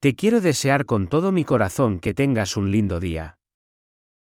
Te quiero desear con todo mi corazón que tengas un lindo día.